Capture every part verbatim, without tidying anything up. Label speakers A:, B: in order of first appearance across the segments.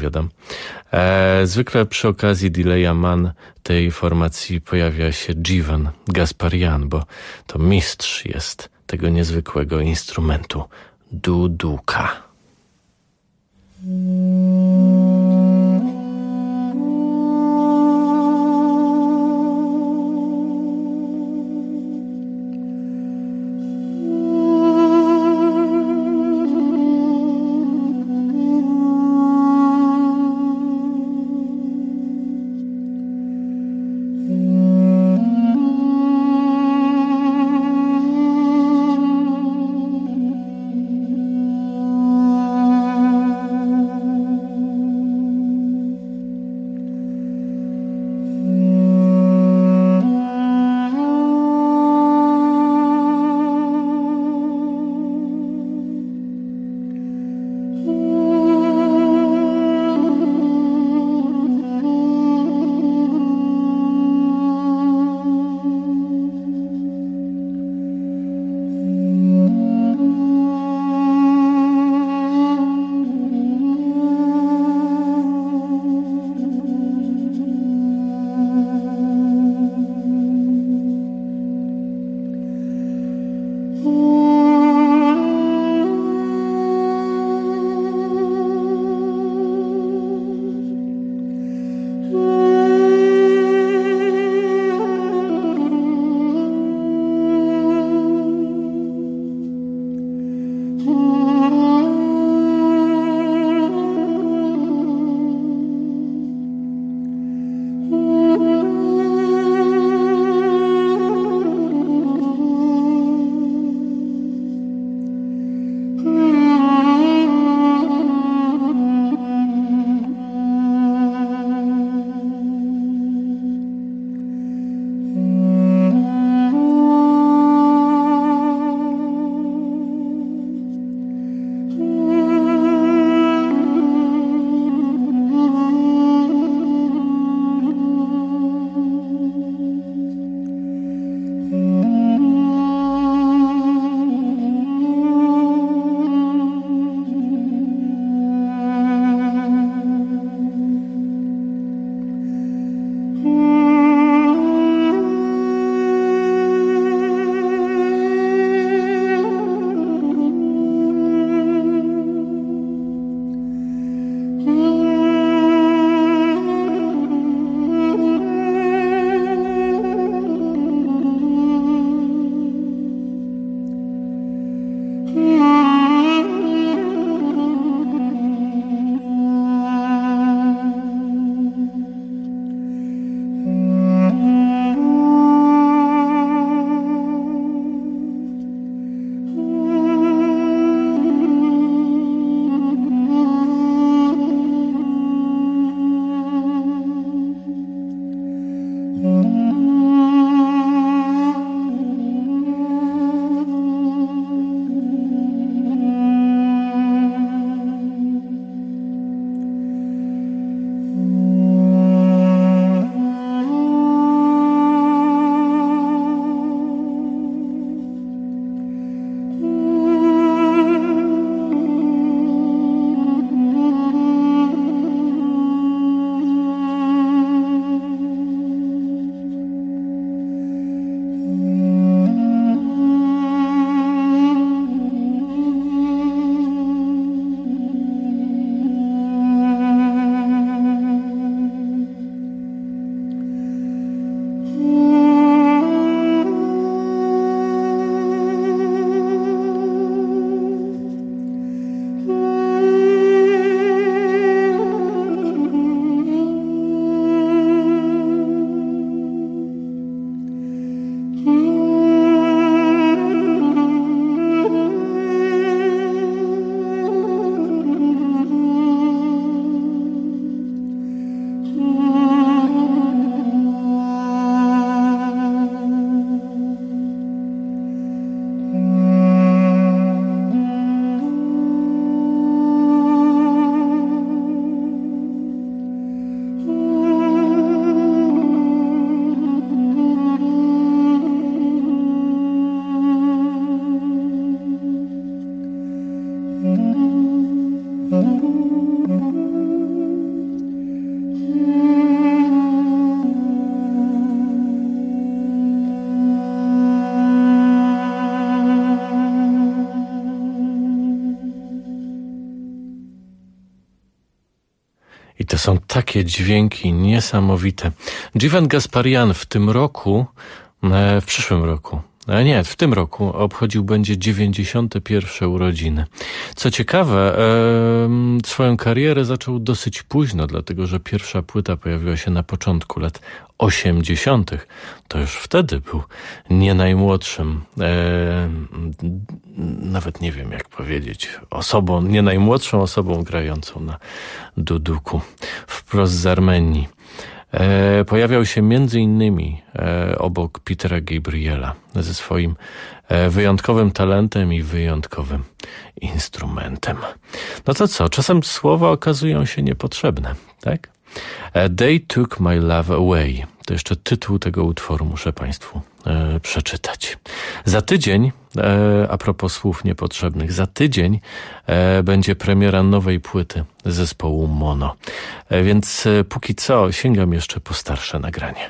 A: opowiadam. E, zwykle przy okazji Delaya Man tej formacji pojawia się Jivan Gasparian, bo to mistrz jest tego niezwykłego instrumentu duduka. I to są takie dźwięki niesamowite. Jivan Gasparian w tym roku, w przyszłym roku, a nie, w tym roku obchodził będzie dziewięćdziesiąte pierwsze urodziny. Co ciekawe, e, swoją karierę zaczął dosyć późno, dlatego że pierwsza płyta pojawiła się na początku lat osiemdziesiątych. To już wtedy był nie najmłodszym, e, nawet nie wiem jak powiedzieć, osobą, nie najmłodszą osobą grającą na duduku wprost z Armenii. E, pojawiał się między innymi e, obok Petera Gabriela ze swoim e, wyjątkowym talentem i wyjątkowym instrumentem. No to co, czasem słowa okazują się niepotrzebne, tak? E, They Took My Love Away. To jeszcze tytuł tego utworu muszę Państwu e, przeczytać. Za tydzień, e, a propos słów niepotrzebnych, za tydzień e, będzie premiera nowej płyty zespołu Mono. E, więc e, póki co sięgam jeszcze po starsze nagranie.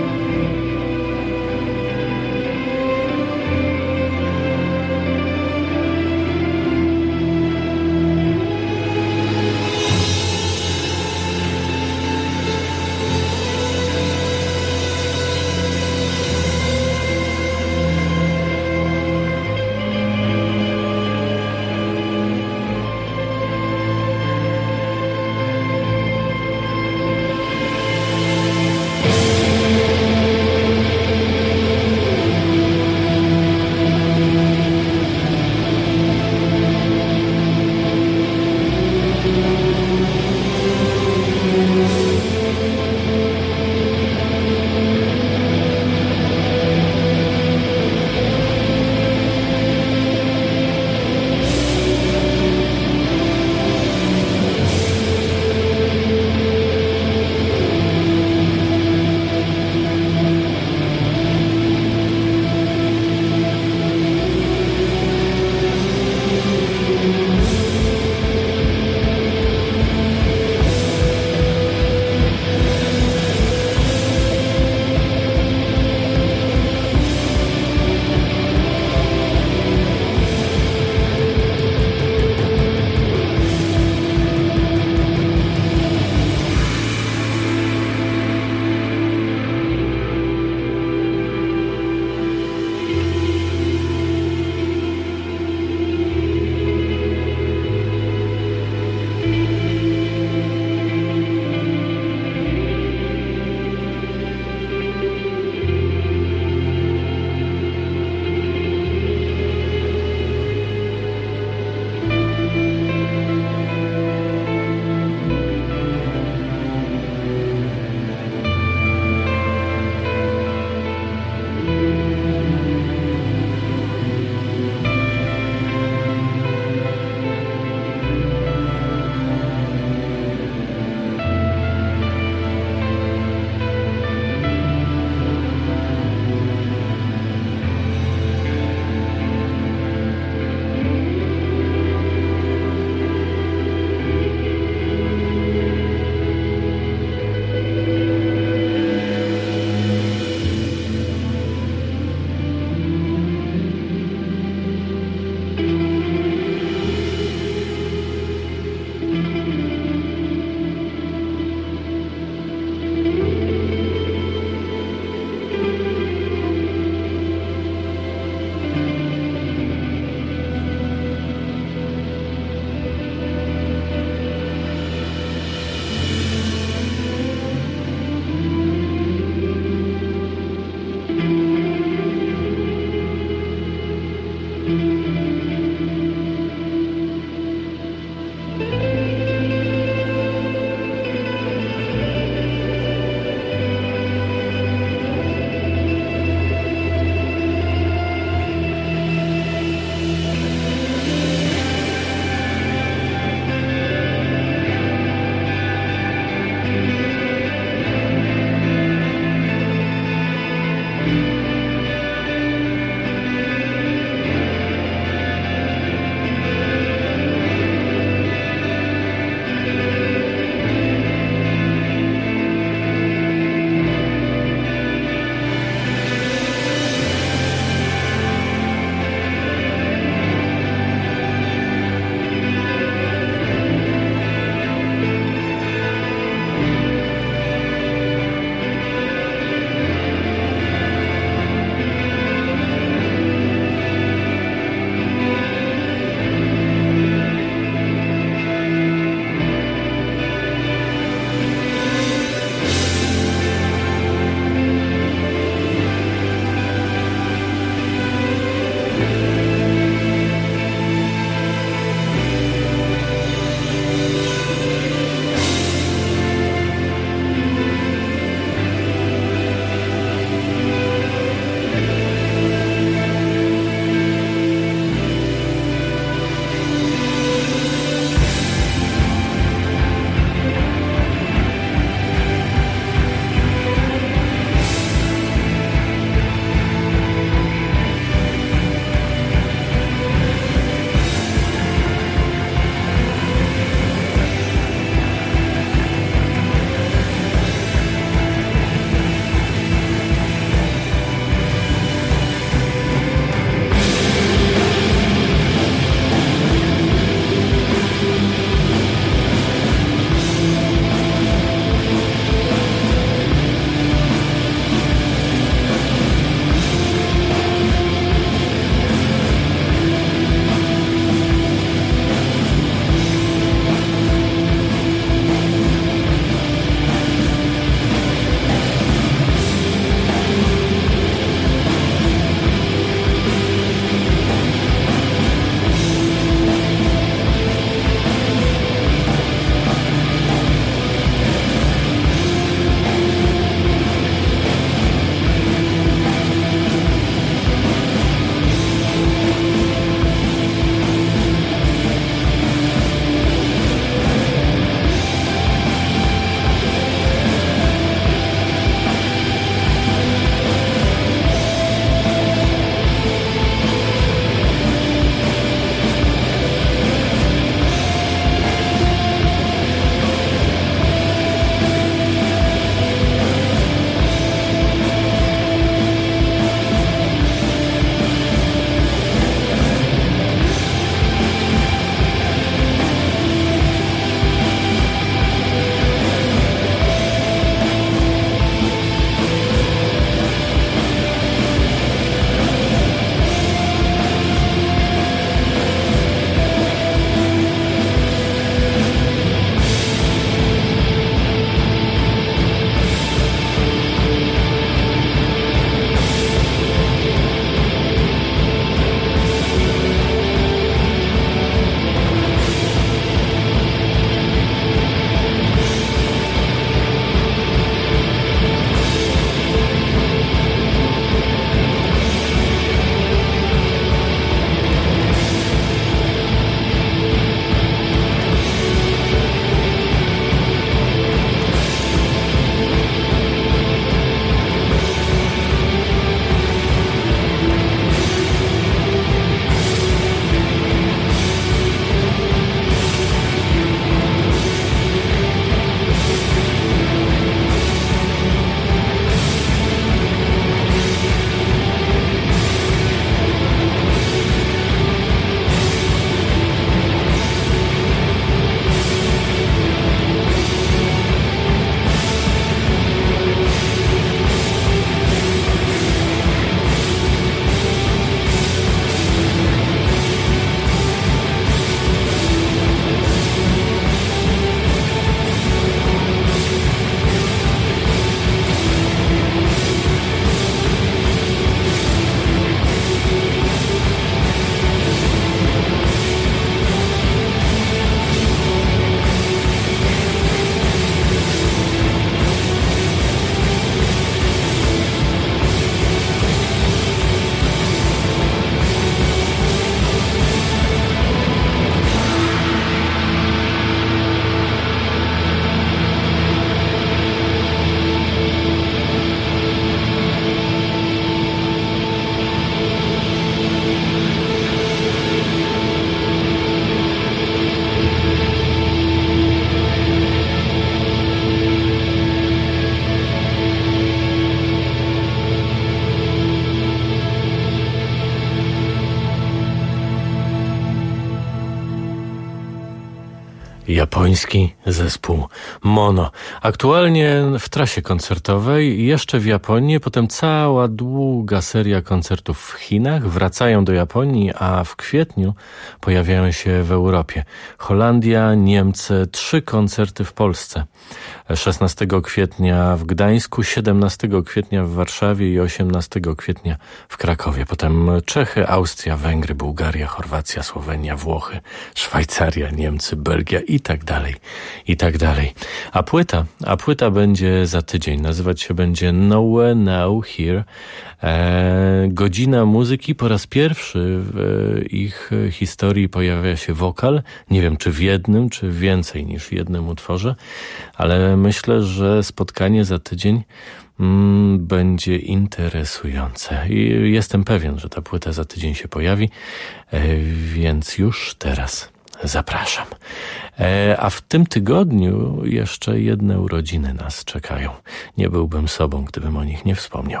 A: Japoński zespół Mono. Aktualnie w trasie koncertowej, jeszcze w Japonii, potem cała długa seria koncertów w Chinach, wracają do Japonii, a w kwietniu pojawiają się w Europie. Holandia, Niemcy, trzy koncerty w Polsce. szesnastego kwietnia w Gdańsku, siedemnastego kwietnia w Warszawie i osiemnastego kwietnia w Krakowie. Potem Czechy, Austria, Węgry, Bułgaria, Chorwacja, Słowenia, Włochy, Szwajcaria, Niemcy, Belgia i tak dalej, i tak dalej. A płyta, a płyta będzie za tydzień. Nazywać się będzie Nowhere, Now, Here. E, godzina muzyki. Po raz pierwszy w ich historii pojawia się wokal. Nie wiem, czy w jednym, czy więcej niż jednym utworze, ale myślę, że spotkanie za tydzień mm, będzie interesujące. I jestem pewien, że ta płyta za tydzień się pojawi, e, więc już teraz zapraszam. E, a w tym tygodniu jeszcze jedne urodziny nas czekają. Nie byłbym sobą, gdybym o nich nie wspomniał.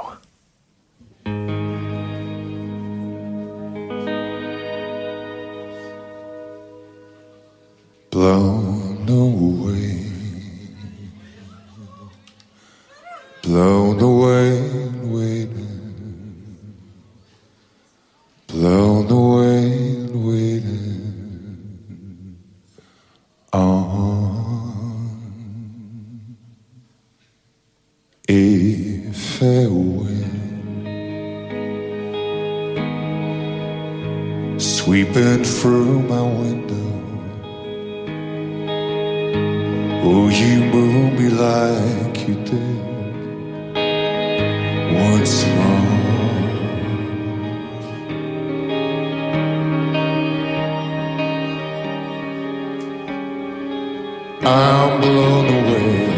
B: Blown away, blown away, waiting, blown away, waiting on a fair wind, sweeping through my window. Oh, you move me like you did once more. I'm blown away,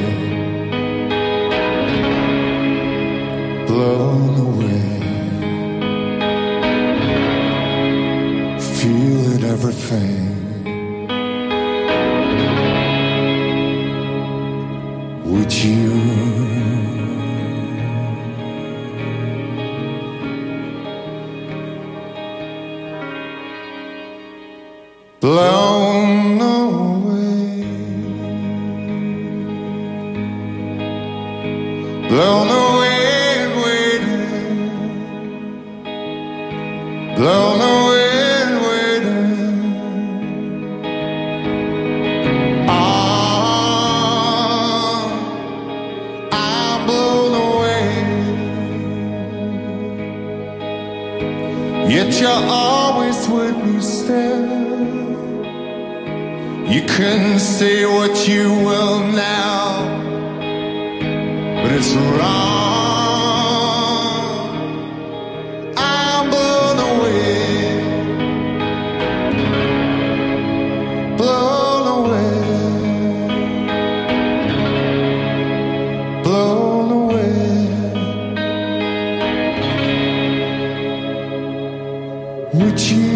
B: blown away, feeling everything. Would you blown away, blown away and waiting, blown away and waiting. Yet you're always with me still. You can say what you will now, but it's wrong. I'm blown away, blown away, blown away. Would you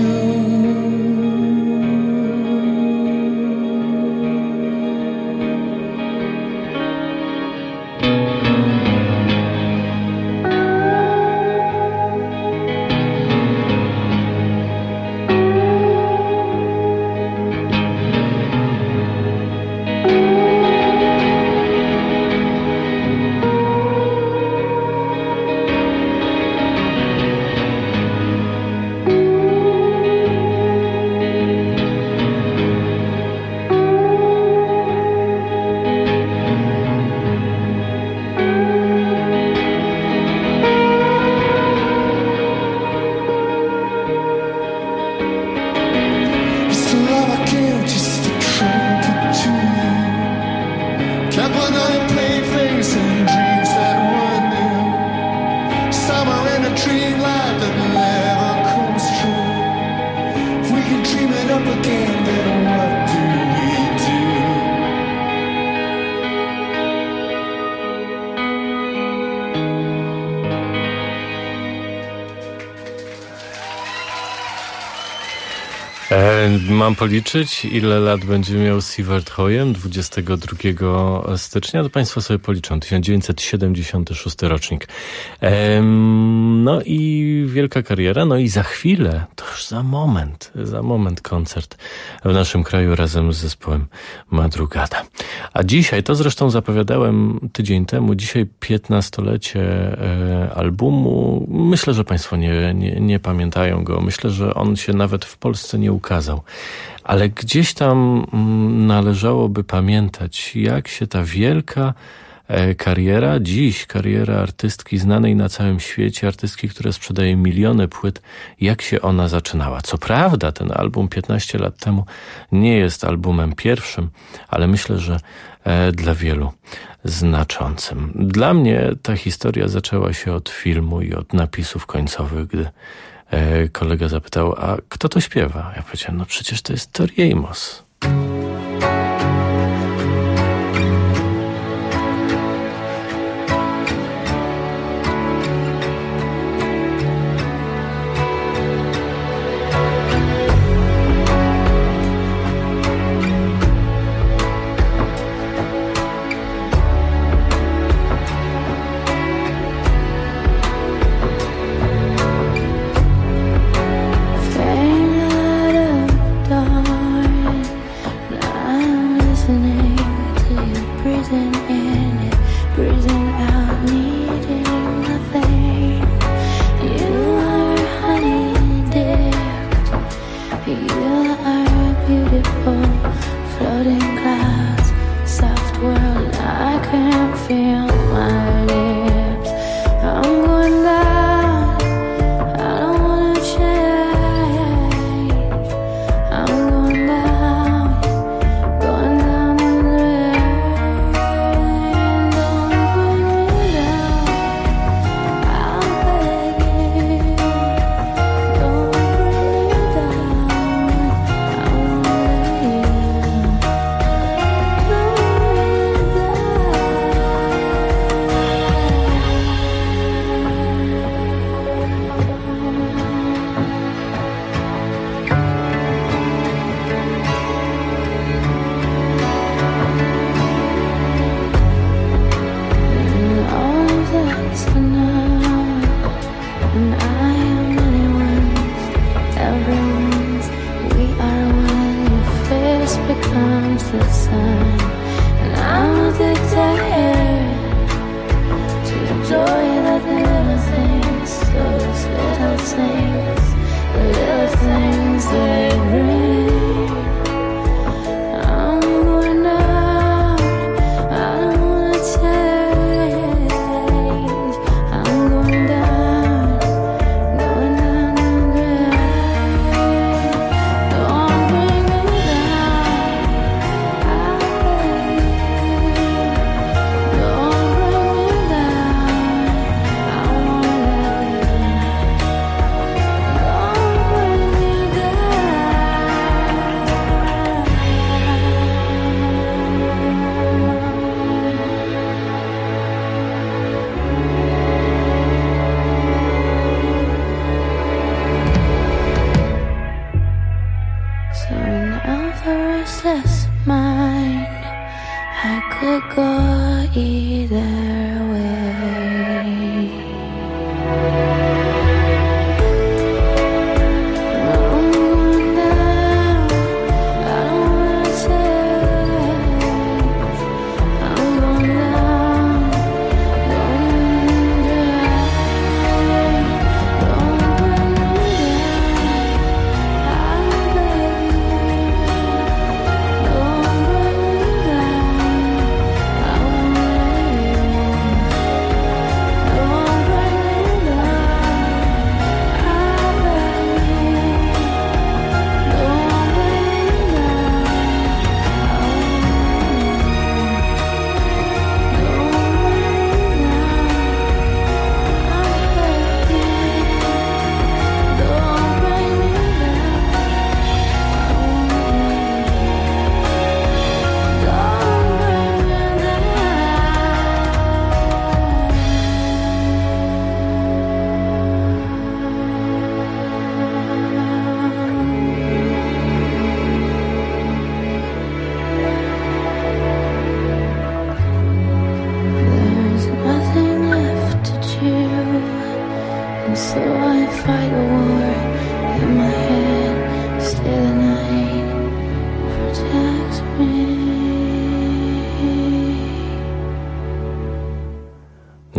A: mam policzyć, ile lat będzie miał Siewert Hoyen dwudziestego drugiego stycznia? To państwo sobie policzą. tysiąc dziewięćset siedemdziesiąty szósty rocznik. Ehm, no i wielka kariera. No i za chwilę, to już za moment, za moment koncert w naszym kraju razem z zespołem Madrugada. A dzisiaj, to zresztą zapowiadałem tydzień temu, dzisiaj piętnastolecie e, albumu. Myślę, że państwo nie, nie, nie pamiętają go. Myślę, że on się nawet w Polsce nie ukazał. Ale gdzieś tam mm, należałoby pamiętać, jak się ta wielka e, kariera, dziś kariera artystki znanej na całym świecie, artystki, która sprzedaje miliony płyt, jak się ona zaczynała. Co prawda ten album piętnaście lat temu nie jest albumem pierwszym, ale myślę, że e, dla wielu znaczącym. Dla mnie ta historia zaczęła się od filmu i od napisów końcowych, gdy e, kolega zapytał, a kto to śpiewa? Ja powiedziałem, no przecież to jest Tori Amos.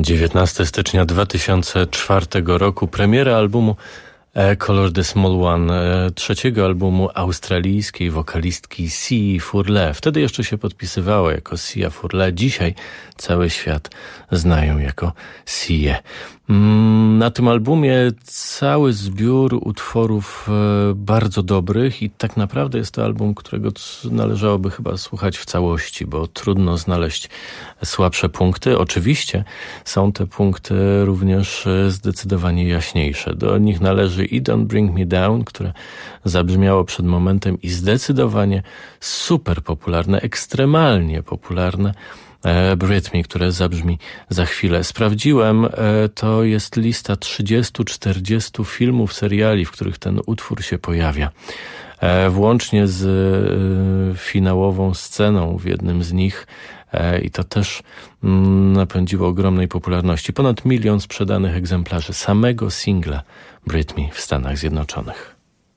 A: dziewiętnastego stycznia dwa tysiące czwartego roku premiera albumu Color the Small One, trzeciego albumu australijskiej wokalistki Sia Furler. Wtedy jeszcze się podpisywało jako Sia Furler. Dzisiaj cały świat znają jako Się. Na tym albumie cały zbiór utworów bardzo dobrych i tak naprawdę jest to album, którego należałoby chyba słuchać w całości, bo trudno znaleźć słabsze punkty. Oczywiście są te punkty również zdecydowanie jaśniejsze. Do nich należy i Don't Bring Me Down, które zabrzmiało przed momentem i zdecydowanie super popularne, ekstremalnie popularne Britney, które zabrzmi za chwilę. Sprawdziłem, to jest lista trzydziestu czterdziestu filmów, seriali, w których ten utwór się pojawia. Włącznie z finałową sceną w jednym z nich i to też napędziło ogromnej popularności. Ponad milion sprzedanych egzemplarzy samego singla Britney w Stanach Zjednoczonych.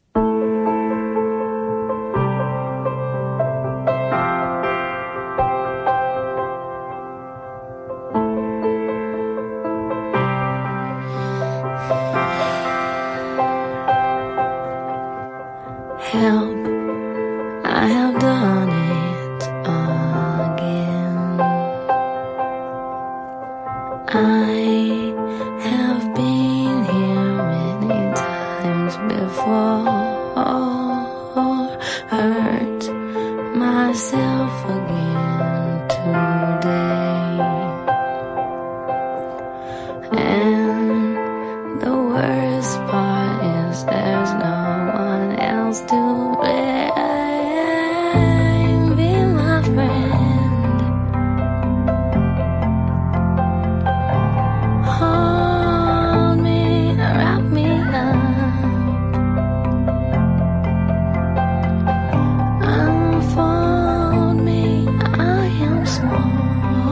C: Help, I have done it again. I have been here many times before, hurt myself again today. And the worst part is there's no one else to blame. Be my friend, hold me, wrap me up, unfold me. I am small.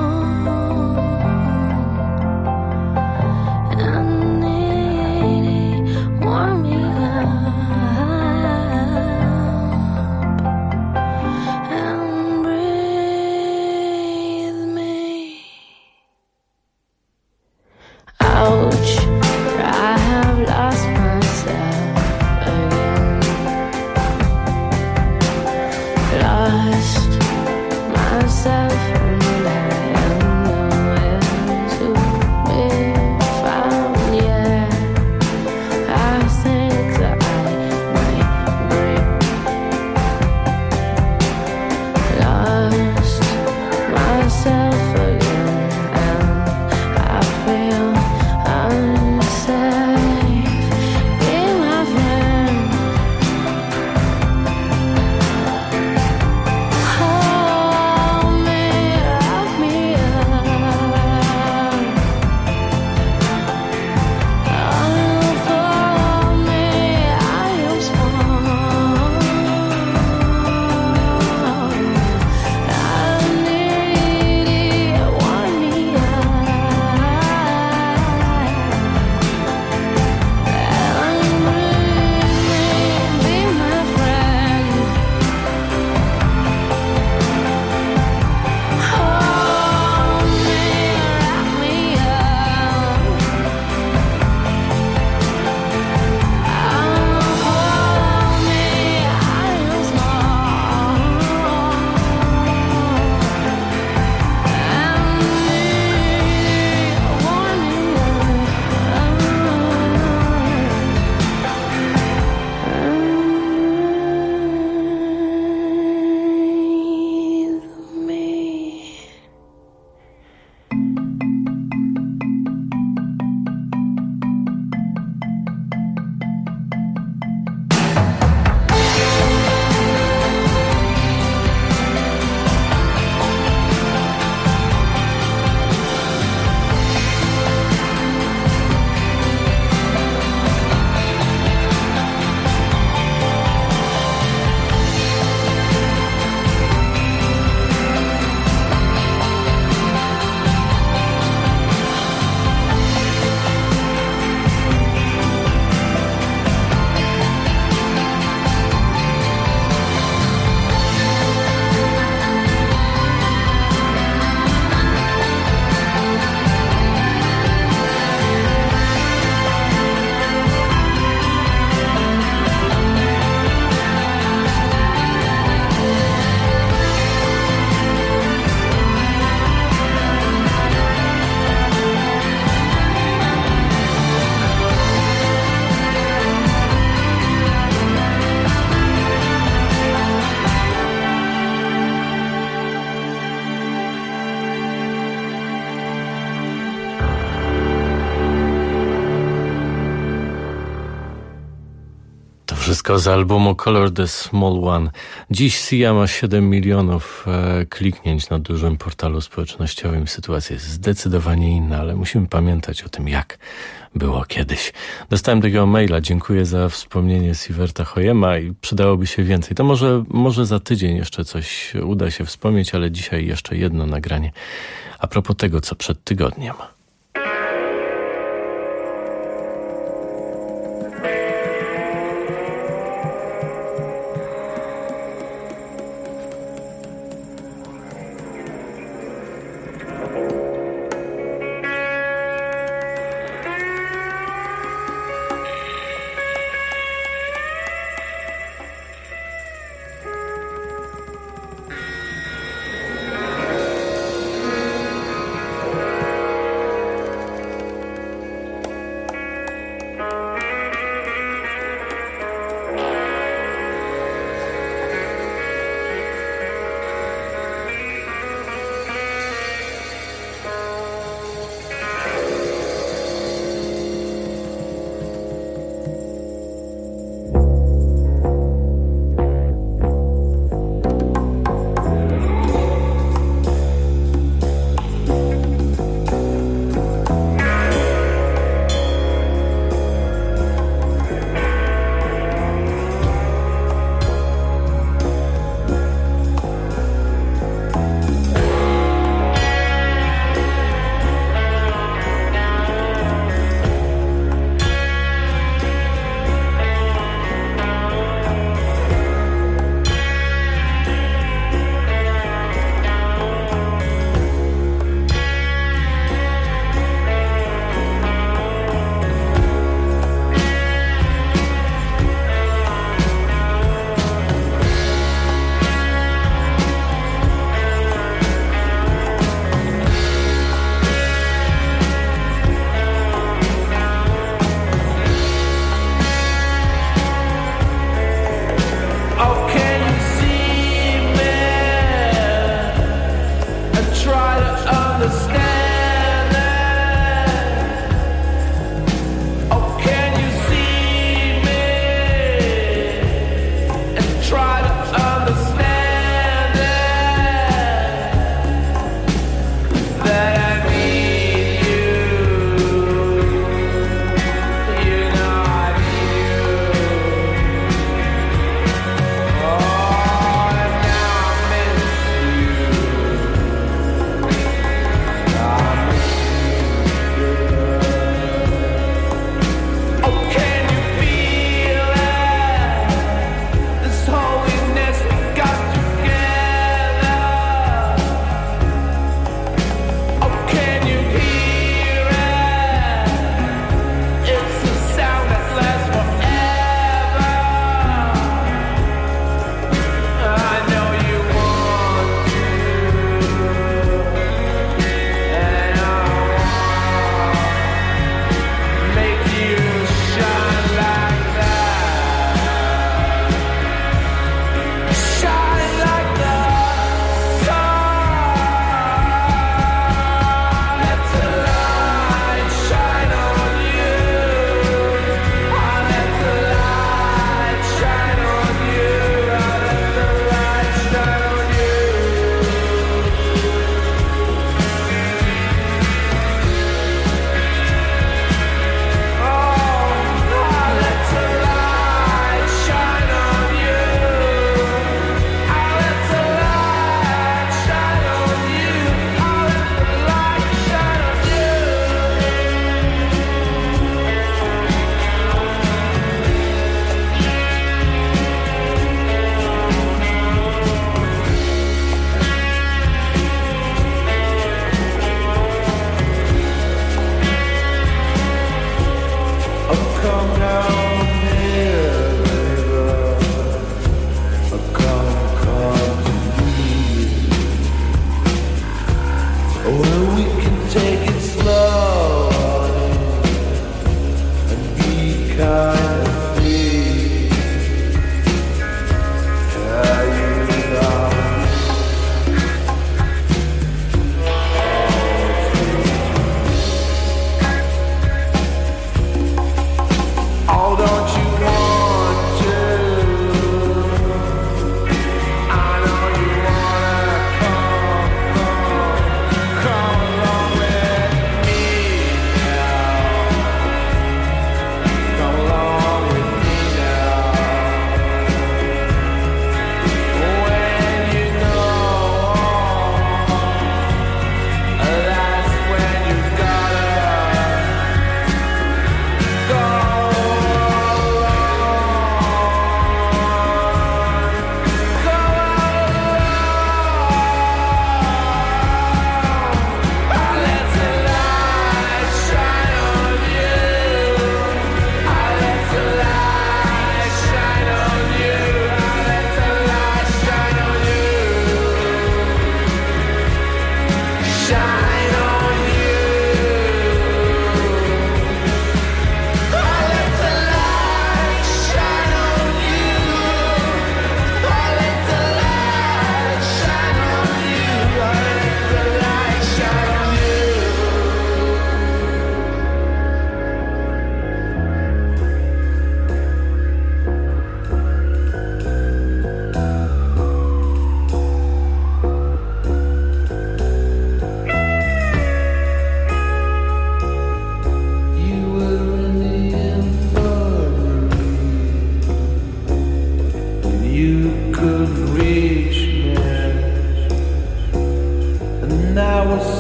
A: Wszystko z albumu Color the Small One. Dziś Sia ma siedem milionów e, kliknięć na dużym portalu społecznościowym. Sytuacja jest zdecydowanie inna, ale musimy pamiętać o tym, jak było kiedyś. Dostałem takiego maila, dziękuję za wspomnienie Siverta Høyema i przydałoby się więcej. To może, może za tydzień jeszcze coś uda się wspomnieć, ale dzisiaj jeszcze jedno nagranie a propos tego, co przed tygodniem.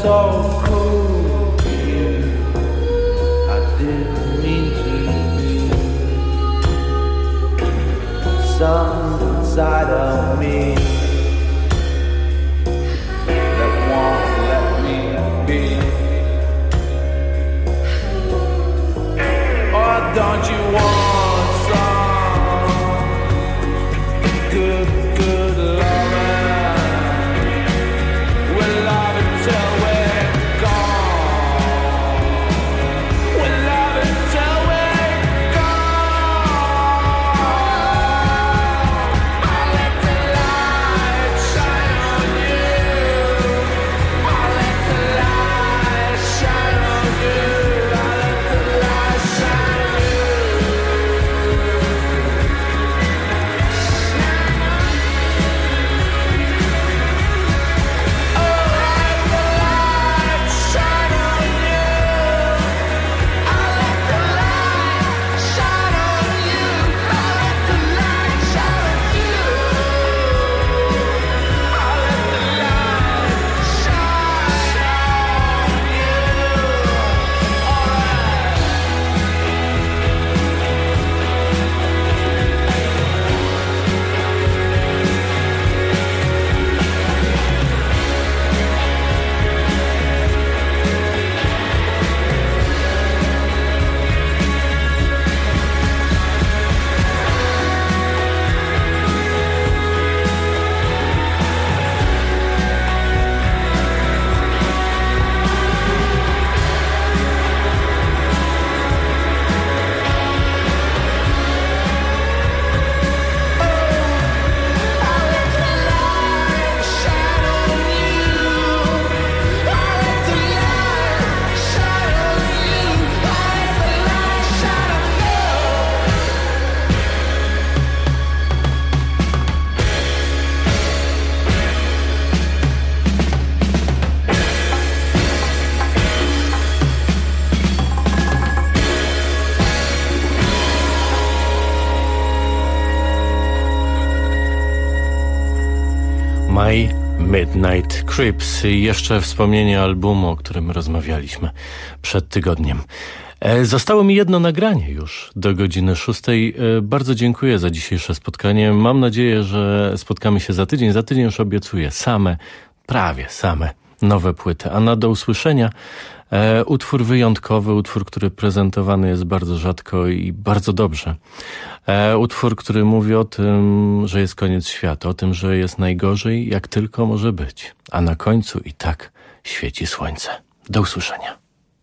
D: so cruel to you. I didn't mean to. Something inside of me that won't let me be. Or don't you want some good, good loving? We'll love until we're gone. We'll love until we're gone. I'll let the light shine on you. I'll let the light shine on you. I'll let the light shine on you.
A: My Midnight Creeps. Jeszcze wspomnienie albumu, o którym rozmawialiśmy przed tygodniem. E, zostało mi jedno nagranie już do godziny szóstej. E, bardzo dziękuję za dzisiejsze spotkanie. Mam nadzieję, że spotkamy się za tydzień. Za tydzień już obiecuję same, prawie same nowe płyty. A na do usłyszenia e, utwór wyjątkowy, utwór, który prezentowany jest bardzo rzadko i bardzo dobrze. E, utwór, który mówi o tym, że jest koniec świata, o tym, że jest najgorzej, jak tylko może być. A na końcu i tak świeci słońce. Do usłyszenia.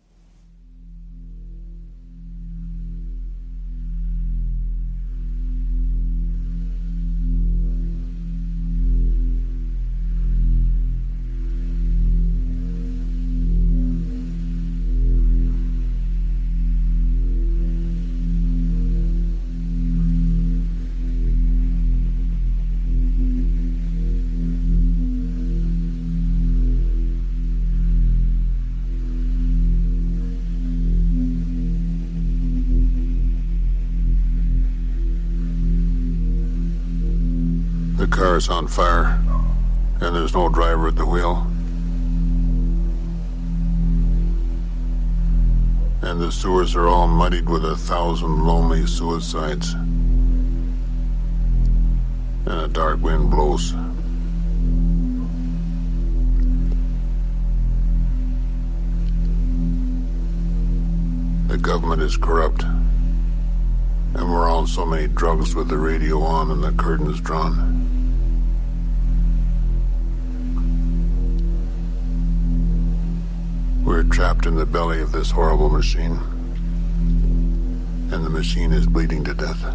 E: The car's on fire, and there's no driver at the wheel. And the sewers are all muddied with a thousand lonely suicides. And a dark wind blows. The government is corrupt. And we're on so many drugs with the radio on and the curtains drawn. We're trapped in the belly of this horrible machine. And the machine is bleeding to death.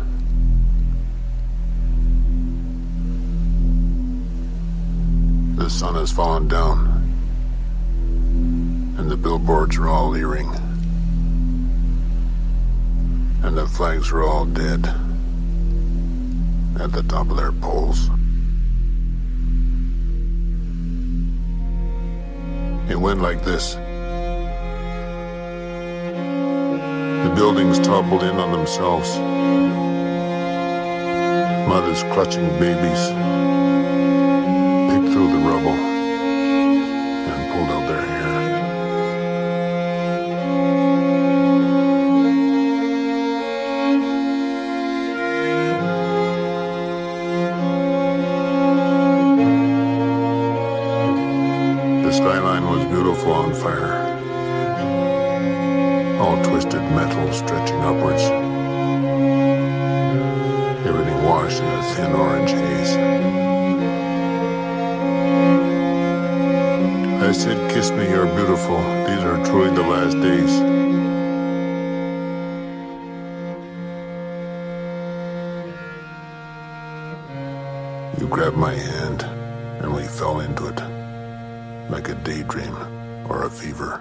E: The sun has fallen down. And the billboards are all leering. And the flags are all dead at the top of their poles. It went like this. The buildings toppled in on themselves. Mothers clutching babies picked through the rubble and pulled out their hair. The skyline was beautiful on fire. All twisted metal stretching upwards. Everything washed in a thin orange haze. I said, kiss me, you're beautiful. These are truly the last days. You grabbed my hand, and we fell into it, like a daydream or a fever.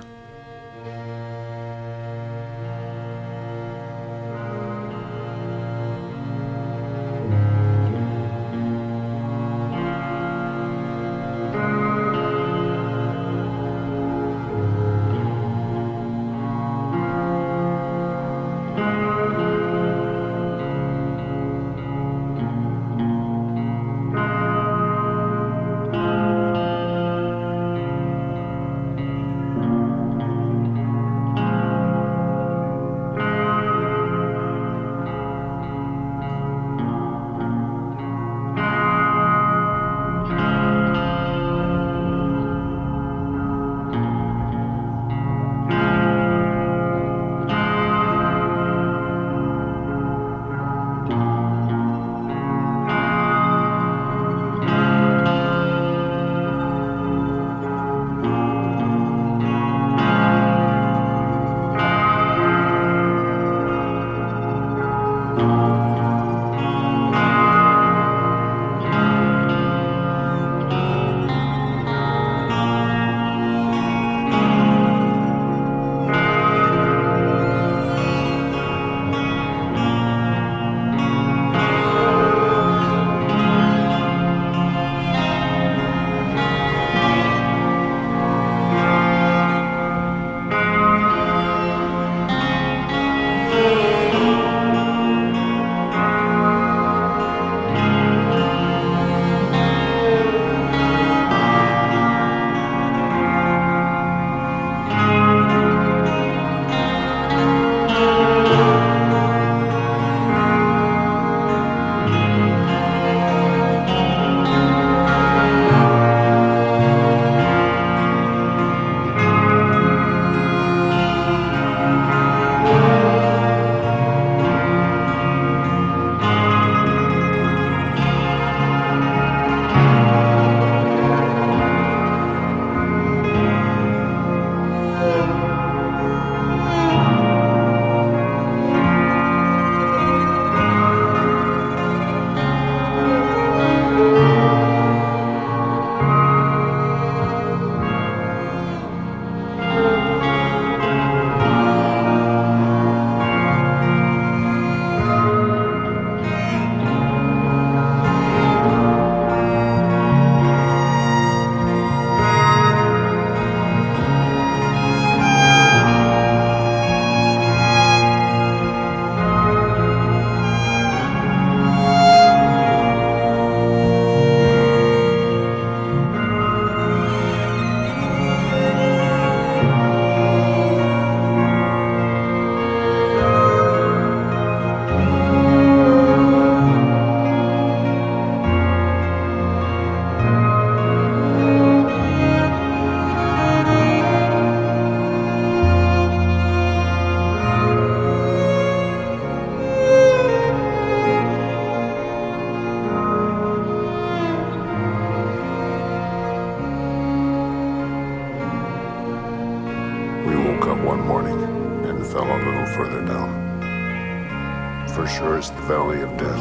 E: sure it's the Valley of Death.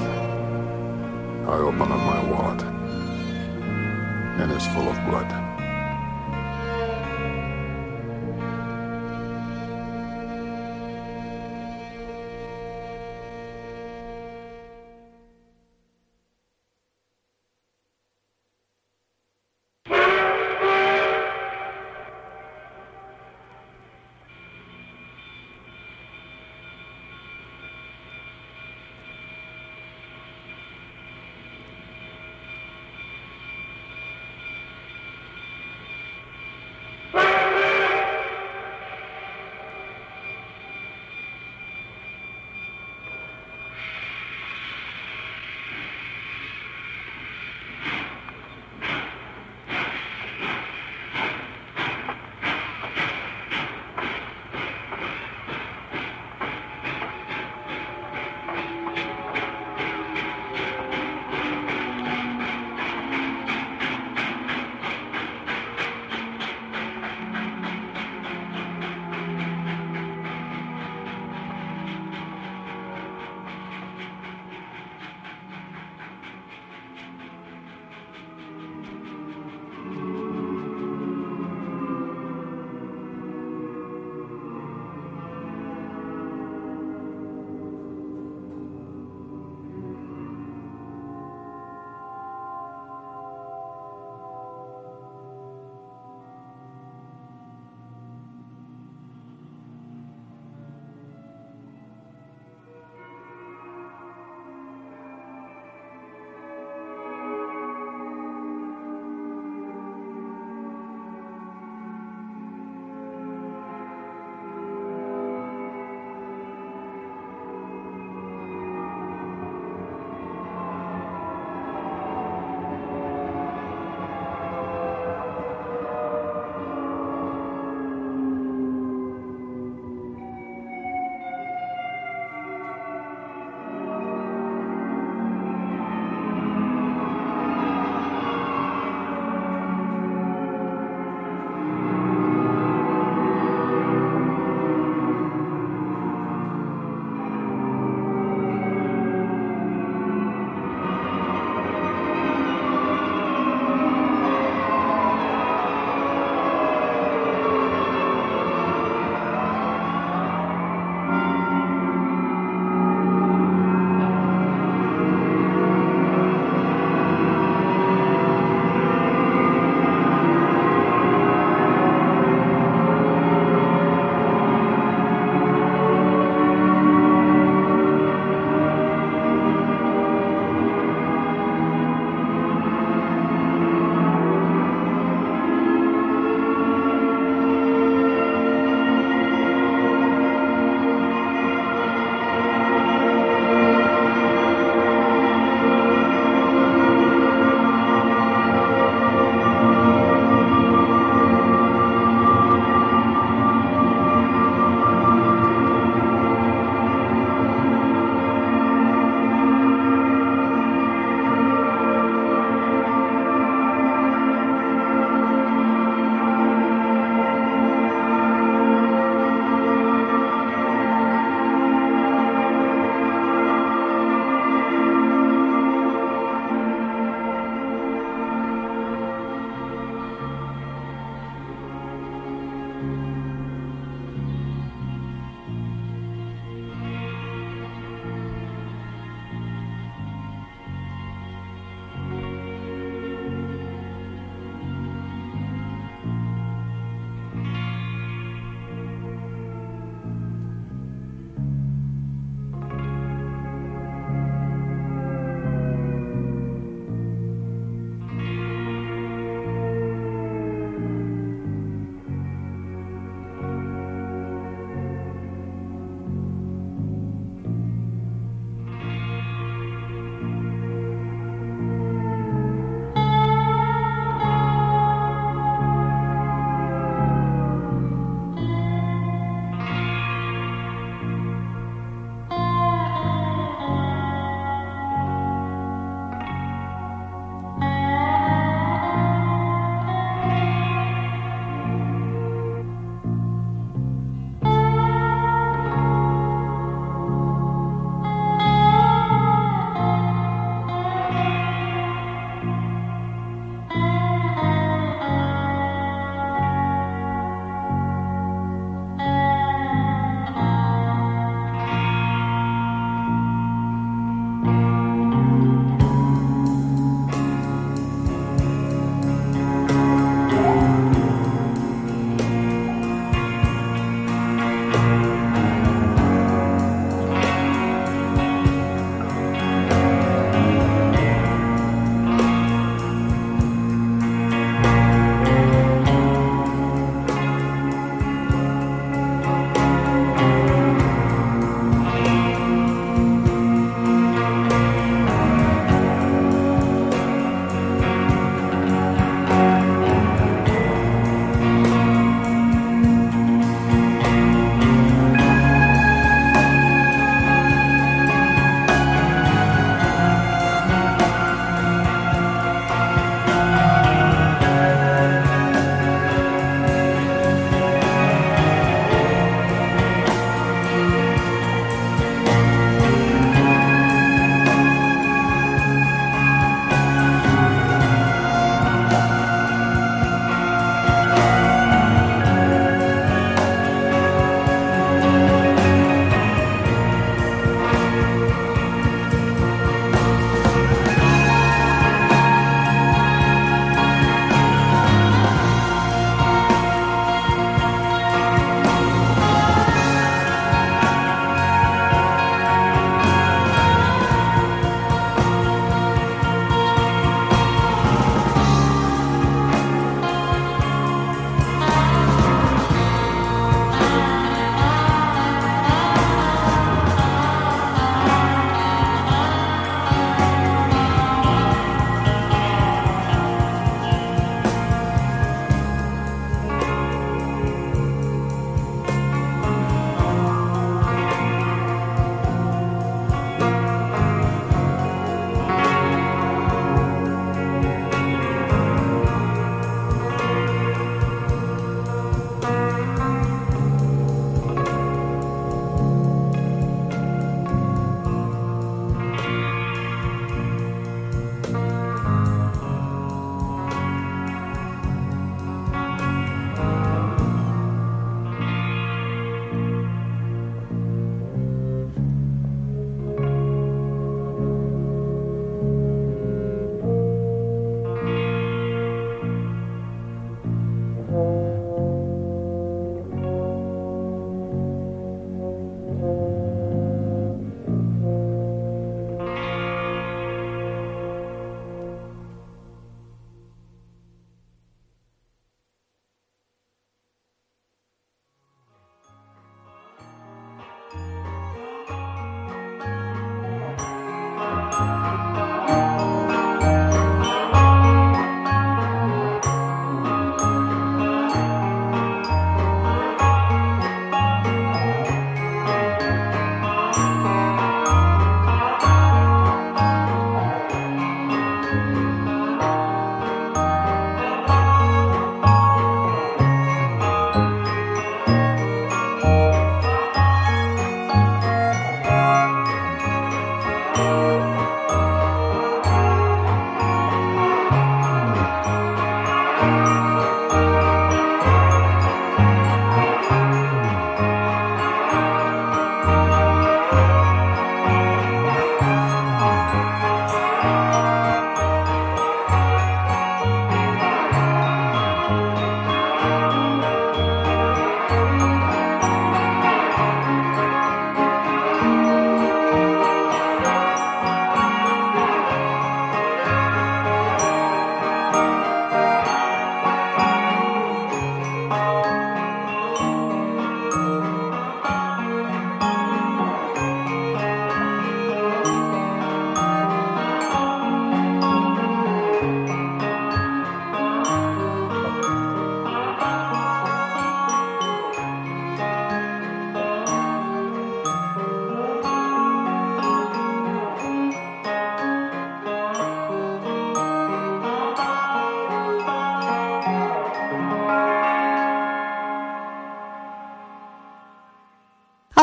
E: I open up my wallet, and it's full of blood.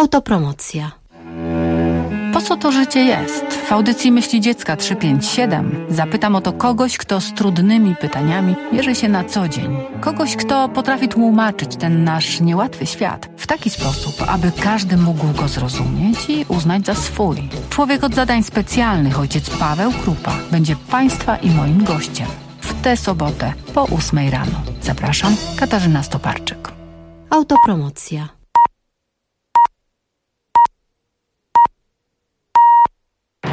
F: Autopromocja.
G: Po co to życie jest? W audycji Myśli Dziecka trzysta pięćdziesiąt siedem zapytam o to kogoś, kto z trudnymi pytaniami mierzy się na co dzień. Kogoś, kto potrafi tłumaczyć ten nasz niełatwy świat w taki sposób, aby każdy mógł go zrozumieć i uznać za swój. Człowiek od zadań specjalnych, ojciec Paweł Krupa, będzie Państwa i moim gościem w tę sobotę po ósmej rano. Zapraszam, Katarzyna Stoparczyk.
F: Autopromocja.